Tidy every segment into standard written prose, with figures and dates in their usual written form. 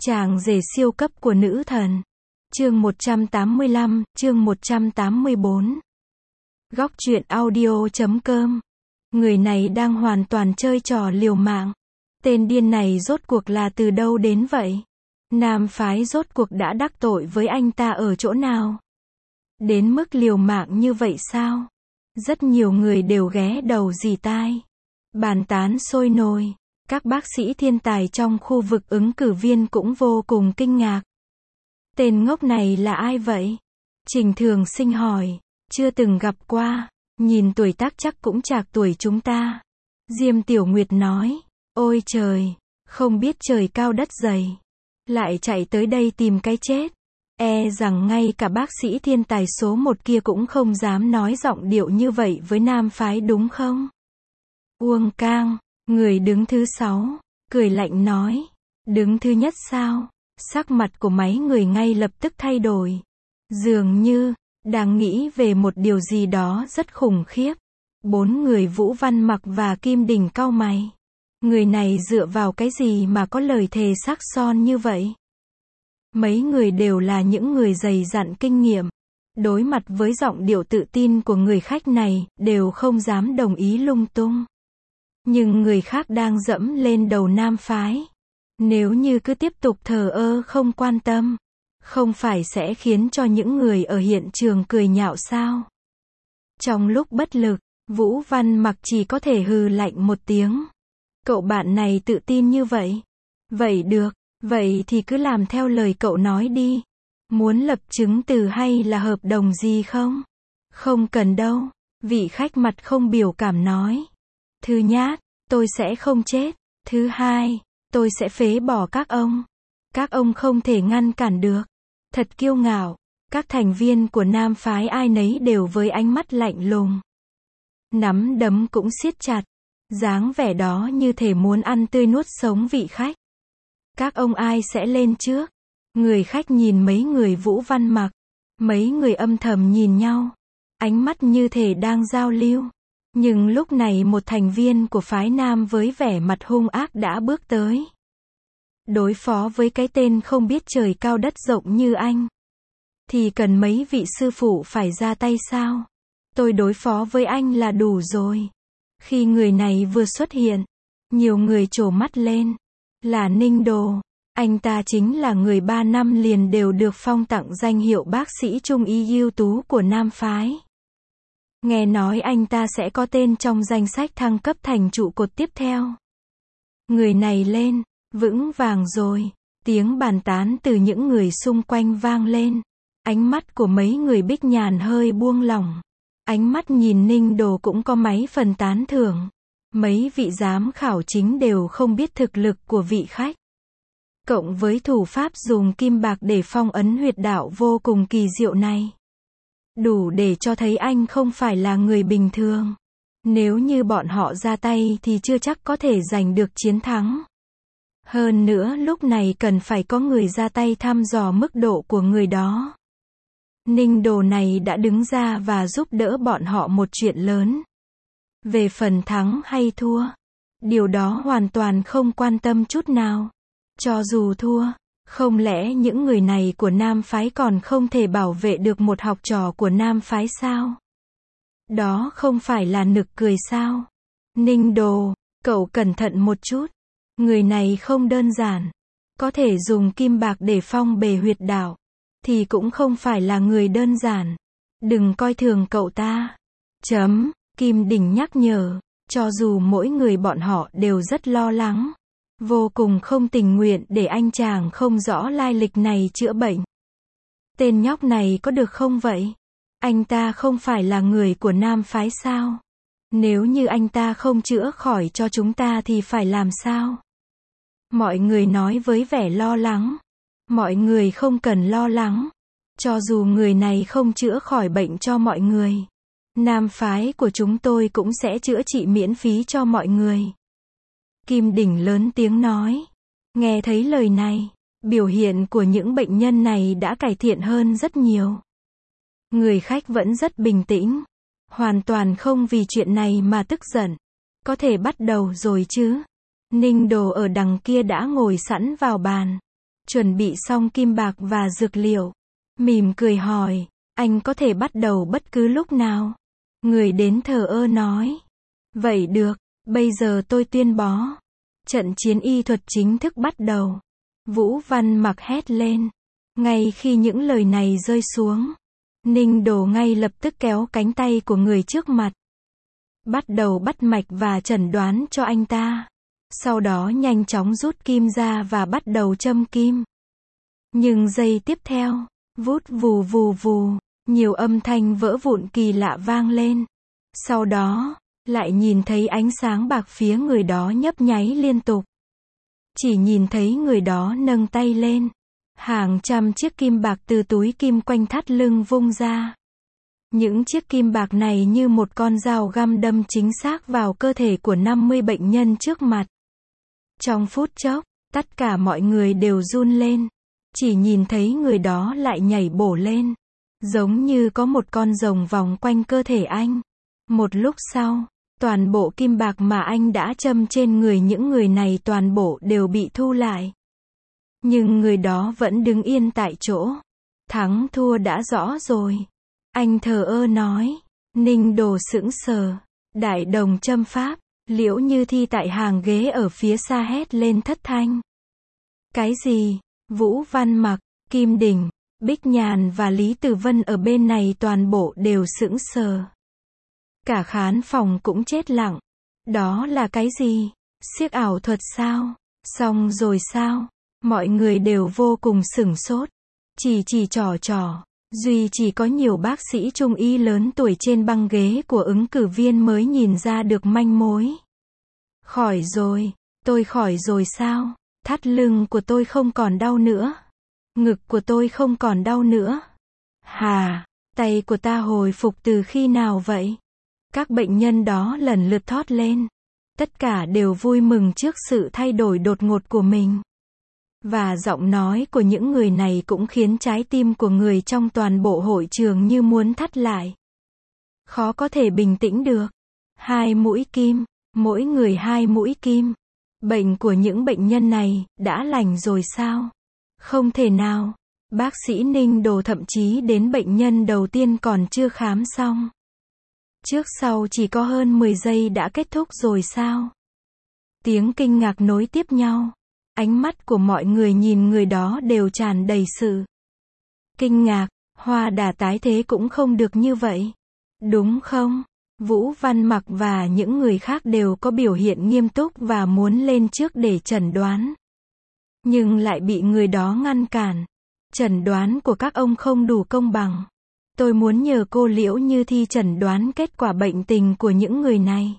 Chàng rể siêu cấp của nữ thần. Chương 185, chương 184. Góc truyện audio.com. Người này đang hoàn toàn chơi trò liều mạng. Tên điên này rốt cuộc là từ đâu đến vậy? Nam phái rốt cuộc đã đắc tội với anh ta ở chỗ nào? Đến mức liều mạng như vậy sao? Rất nhiều người đều ghé đầu rì tai. Bàn tán sôi nổi. Các bác sĩ thiên tài trong khu vực ứng cử viên cũng vô cùng kinh ngạc. Tên ngốc này là ai vậy? Trình Thường Sinh hỏi. Chưa từng gặp qua. Nhìn tuổi tác chắc cũng trạc tuổi chúng ta. Diêm Tiểu Nguyệt nói. Ôi trời, không biết trời cao đất dày. Lại chạy tới đây tìm cái chết. E rằng ngay cả bác sĩ thiên tài số 1 kia cũng không dám nói giọng điệu như vậy với nam phái đúng không? Uông Cang, người đứng thứ 6, cười lạnh nói. Đứng thứ nhất sao? Sắc mặt của mấy người ngay lập tức thay đổi. Dường như, đang nghĩ về một điều gì đó rất khủng khiếp. 4 người Vũ Văn Mặc và Kim Đình cau mày. Người này dựa vào cái gì mà có lời thề sắc son như vậy? Mấy người đều là những người dày dặn kinh nghiệm. Đối mặt với giọng điệu tự tin của người khách này, đều không dám đồng ý lung tung. Nhưng người khác đang dẫm lên đầu nam phái. Nếu như cứ tiếp tục thờ ơ không quan tâm, không phải sẽ khiến cho những người ở hiện trường cười nhạo sao? Trong lúc bất lực, Vũ Văn Mặc chỉ có thể hừ lạnh một tiếng. Cậu bạn này tự tin như vậy. Vậy được, vậy thì cứ làm theo lời cậu nói đi. Muốn lập chứng từ hay là hợp đồng gì không? Không cần đâu, vị khách mặt không biểu cảm nói. Thứ nhất, tôi sẽ không chết. Thứ hai, tôi sẽ phế bỏ các ông. Các ông không thể ngăn cản được. Thật kiêu ngạo. Các thành viên của nam phái ai nấy đều với ánh mắt lạnh lùng. Nắm đấm cũng siết chặt. Dáng vẻ đó như thể muốn ăn tươi nuốt sống vị khách. Các ông ai sẽ lên trước? Người khách nhìn mấy người Vũ Văn Mặc. Mấy người âm thầm nhìn nhau. Ánh mắt như thể đang giao lưu. Nhưng lúc này một thành viên của phái nam với vẻ mặt hung ác đã bước tới. Đối phó với cái tên không biết trời cao đất rộng như anh. Thì cần mấy vị sư phụ phải ra tay sao? Tôi đối phó với anh là đủ rồi. Khi người này vừa xuất hiện, nhiều người trố mắt lên. Là Ninh Đồ. Anh ta chính là người 3 năm liền đều được phong tặng danh hiệu bác sĩ trung y ưu tú của nam phái. Nghe nói anh ta sẽ có tên trong danh sách thăng cấp thành trụ cột tiếp theo. Người này lên, vững vàng rồi. Tiếng bàn tán từ những người xung quanh vang lên. Ánh mắt của mấy người Bích Nhàn hơi buông lỏng. Ánh mắt nhìn Ninh Đồ cũng có mấy phần tán thưởng. Mấy vị giám khảo chính đều không biết thực lực của vị khách. Cộng với thủ pháp dùng kim bạc để phong ấn huyệt đạo vô cùng kỳ diệu này. Đủ để cho thấy anh không phải là người bình thường. Nếu như bọn họ ra tay thì chưa chắc có thể giành được chiến thắng. Hơn nữa lúc này cần phải có người ra tay thăm dò mức độ của người đó. Ninh Đồ này đã đứng ra và giúp đỡ bọn họ một chuyện lớn. Về phần thắng hay thua, điều đó hoàn toàn không quan tâm chút nào. Cho dù thua, không lẽ những người này của nam phái còn không thể bảo vệ được một học trò của nam phái sao? Đó không phải là nực cười sao? Ninh Đồ, cậu cẩn thận một chút. Người này không đơn giản. Có thể dùng kim bạc để phong bề huyệt đạo. Thì cũng không phải là người đơn giản. Đừng coi thường cậu ta. Kim Đình nhắc nhở. Cho dù mỗi người bọn họ đều rất lo lắng. Vô cùng không tình nguyện để anh chàng không rõ lai lịch này chữa bệnh. Tên nhóc này có được không vậy? Anh ta không phải là người của nam phái sao? Nếu như anh ta không chữa khỏi cho chúng ta thì phải làm sao? Mọi người nói với vẻ lo lắng. Mọi người không cần lo lắng. Cho dù người này không chữa khỏi bệnh cho mọi người, nam phái của chúng tôi cũng sẽ chữa trị miễn phí cho mọi người. Kim Đình lớn tiếng nói. Nghe thấy lời này, biểu hiện của những bệnh nhân này đã cải thiện hơn rất nhiều. Người khách vẫn rất bình tĩnh. Hoàn toàn không vì chuyện này mà tức giận. Có thể bắt đầu rồi chứ? Ninh Đồ ở đằng kia đã ngồi sẵn vào bàn. chuẩn bị xong kim bạc và dược liệu. Mỉm cười hỏi, anh có thể bắt đầu bất cứ lúc nào. Người đến thờ ơ nói, vậy được, bây giờ tôi tuyên bố. Trận chiến y thuật chính thức bắt đầu. Vũ Văn Mặc hét lên. Ngay khi những lời này rơi xuống, Ninh Đồ ngay lập tức kéo cánh tay của người trước mặt. Bắt đầu bắt mạch và chẩn đoán cho anh ta. Sau đó nhanh chóng rút kim ra và bắt đầu châm kim. Nhưng giây tiếp theo, vút vù vù vù, nhiều âm thanh vỡ vụn kỳ lạ vang lên. Sau đó, lại nhìn thấy ánh sáng bạc phía người đó nhấp nháy liên tục. Chỉ nhìn thấy người đó nâng tay lên. Hàng trăm chiếc kim bạc từ túi kim quanh thắt lưng vung ra. Những chiếc kim bạc này như một con dao găm đâm chính xác vào cơ thể của 50 bệnh nhân trước mặt. Trong phút chốc, tất cả mọi người đều run lên. Chỉ nhìn thấy người đó lại nhảy bổ lên. Giống như có một con rồng vòng quanh cơ thể anh. Một lúc sau, toàn bộ kim bạc mà anh đã châm trên người những người này toàn bộ đều bị thu lại. Nhưng người đó vẫn đứng yên tại chỗ. Thắng thua đã rõ rồi. Anh thờ ơ nói. Ninh Đồ sững sờ. Đại đồng châm pháp. Liễu Như Thi tại hàng ghế ở phía xa hét lên thất thanh. Cái gì? Vũ Văn Mặc, Kim Đình, Bích Nhàn và Lý Tử Vân ở bên này toàn bộ đều sững sờ. Cả khán phòng cũng chết lặng. Đó là cái gì? Siếc ảo thuật sao? Xong rồi sao? Mọi người đều vô cùng sửng sốt. Chỉ trò. Duy chỉ có nhiều bác sĩ trung y lớn tuổi trên băng ghế của ứng cử viên mới nhìn ra được manh mối. Khỏi rồi. Tôi khỏi rồi sao? Thắt lưng của tôi không còn đau nữa. Ngực của tôi không còn đau nữa. Hà, tay của ta hồi phục từ khi nào vậy? Các bệnh nhân đó lần lượt thốt lên. Tất cả đều vui mừng trước sự thay đổi đột ngột của mình. Và giọng nói của những người này cũng khiến trái tim của người trong toàn bộ hội trường như muốn thắt lại. Khó có thể bình tĩnh được. 2 mũi kim, mỗi người 2 mũi kim. Bệnh của những bệnh nhân này đã lành rồi sao? Không thể nào. Bác sĩ Ninh Đồ thậm chí đến bệnh nhân đầu tiên còn chưa khám xong. Trước sau chỉ có hơn 10 giây đã kết thúc rồi sao? Tiếng kinh ngạc nối tiếp nhau. Ánh mắt của mọi người nhìn người đó đều tràn đầy sự kinh ngạc. Hoa Đà tái thế cũng không được như vậy. Đúng không? Vũ Văn Mặc và những người khác đều có biểu hiện nghiêm túc và muốn lên trước để chẩn đoán. Nhưng lại bị người đó ngăn cản. Chẩn đoán của các ông không đủ công bằng. Tôi muốn nhờ cô Liễu Như Thi chẩn đoán kết quả bệnh tình của những người này.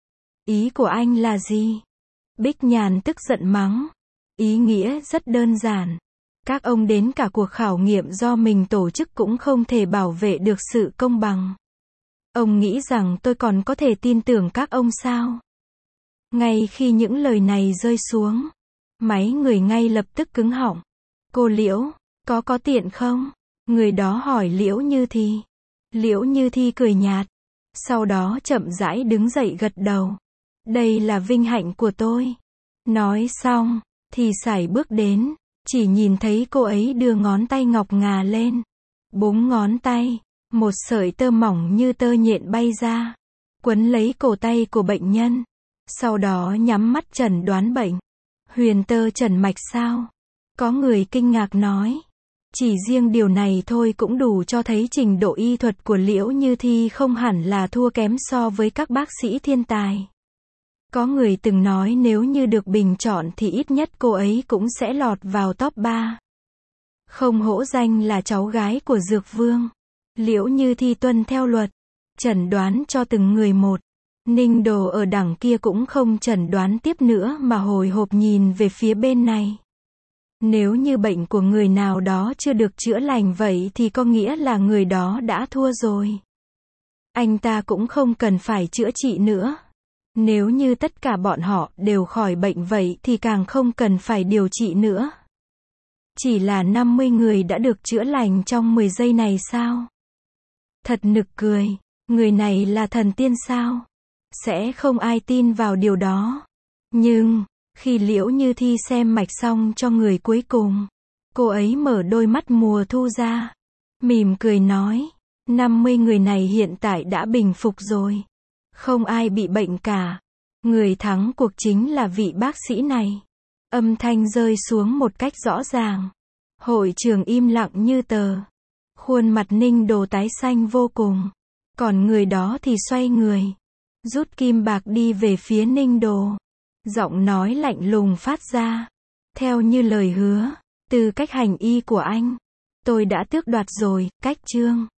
Ý của anh là gì? Bích Nhàn tức giận mắng. Ý nghĩa rất đơn giản. Các ông đến cả cuộc khảo nghiệm do mình tổ chức cũng không thể bảo vệ được sự công bằng. Ông nghĩ rằng tôi còn có thể tin tưởng các ông sao? Ngay khi những lời này rơi xuống, máy người ngay lập tức cứng họng. Cô Liễu, có tiện không? Người đó hỏi Liễu Như Thi. Liễu Như Thi cười nhạt. Sau đó chậm rãi đứng dậy gật đầu. Đây là vinh hạnh của tôi. Nói xong, thì sải bước đến. Chỉ nhìn thấy cô ấy đưa ngón tay ngọc ngà lên. 4 ngón tay. Một sợi tơ mỏng như tơ nhện bay ra. Quấn lấy cổ tay của bệnh nhân. Sau đó nhắm mắt chẩn đoán bệnh. Huyền tơ trần mạch sao? Có người kinh ngạc nói. Chỉ riêng điều này thôi cũng đủ cho thấy trình độ y thuật của Liễu Như Thi không hẳn là thua kém so với các bác sĩ thiên tài. Có người từng nói nếu như được bình chọn thì ít nhất cô ấy cũng sẽ lọt vào top 3. Không hổ danh là cháu gái của Dược Vương. Liễu Như Thi tuân theo luật, chẩn đoán cho từng người một. Ninh Đồ ở đằng kia cũng không chẩn đoán tiếp nữa mà hồi hộp nhìn về phía bên này. Nếu như bệnh của người nào đó chưa được chữa lành vậy thì có nghĩa là người đó đã thua rồi. Anh ta cũng không cần phải chữa trị nữa. Nếu như tất cả bọn họ đều khỏi bệnh vậy thì càng không cần phải điều trị nữa. Chỉ là 50 người đã được chữa lành trong 10 giây này sao? Thật nực cười. Người này là thần tiên sao? Sẽ không ai tin vào điều đó. Nhưng, Khi Liễu Như Thi xem mạch xong cho người cuối cùng, cô ấy mở đôi mắt mùa thu ra, mỉm cười nói, 50 người này hiện tại đã bình phục rồi. Không ai bị bệnh cả. Người thắng cuộc chính là vị bác sĩ này. Âm thanh rơi xuống một cách rõ ràng. Hội trường im lặng như tờ. Khuôn mặt Ninh Đồ tái xanh vô cùng. Còn người đó thì xoay người, rút kim bạc đi về phía Ninh Đồ. Giọng nói lạnh lùng phát ra. Theo như lời hứa, từ cách hành y của anh, tôi đã tước đoạt rồi, cách Trương.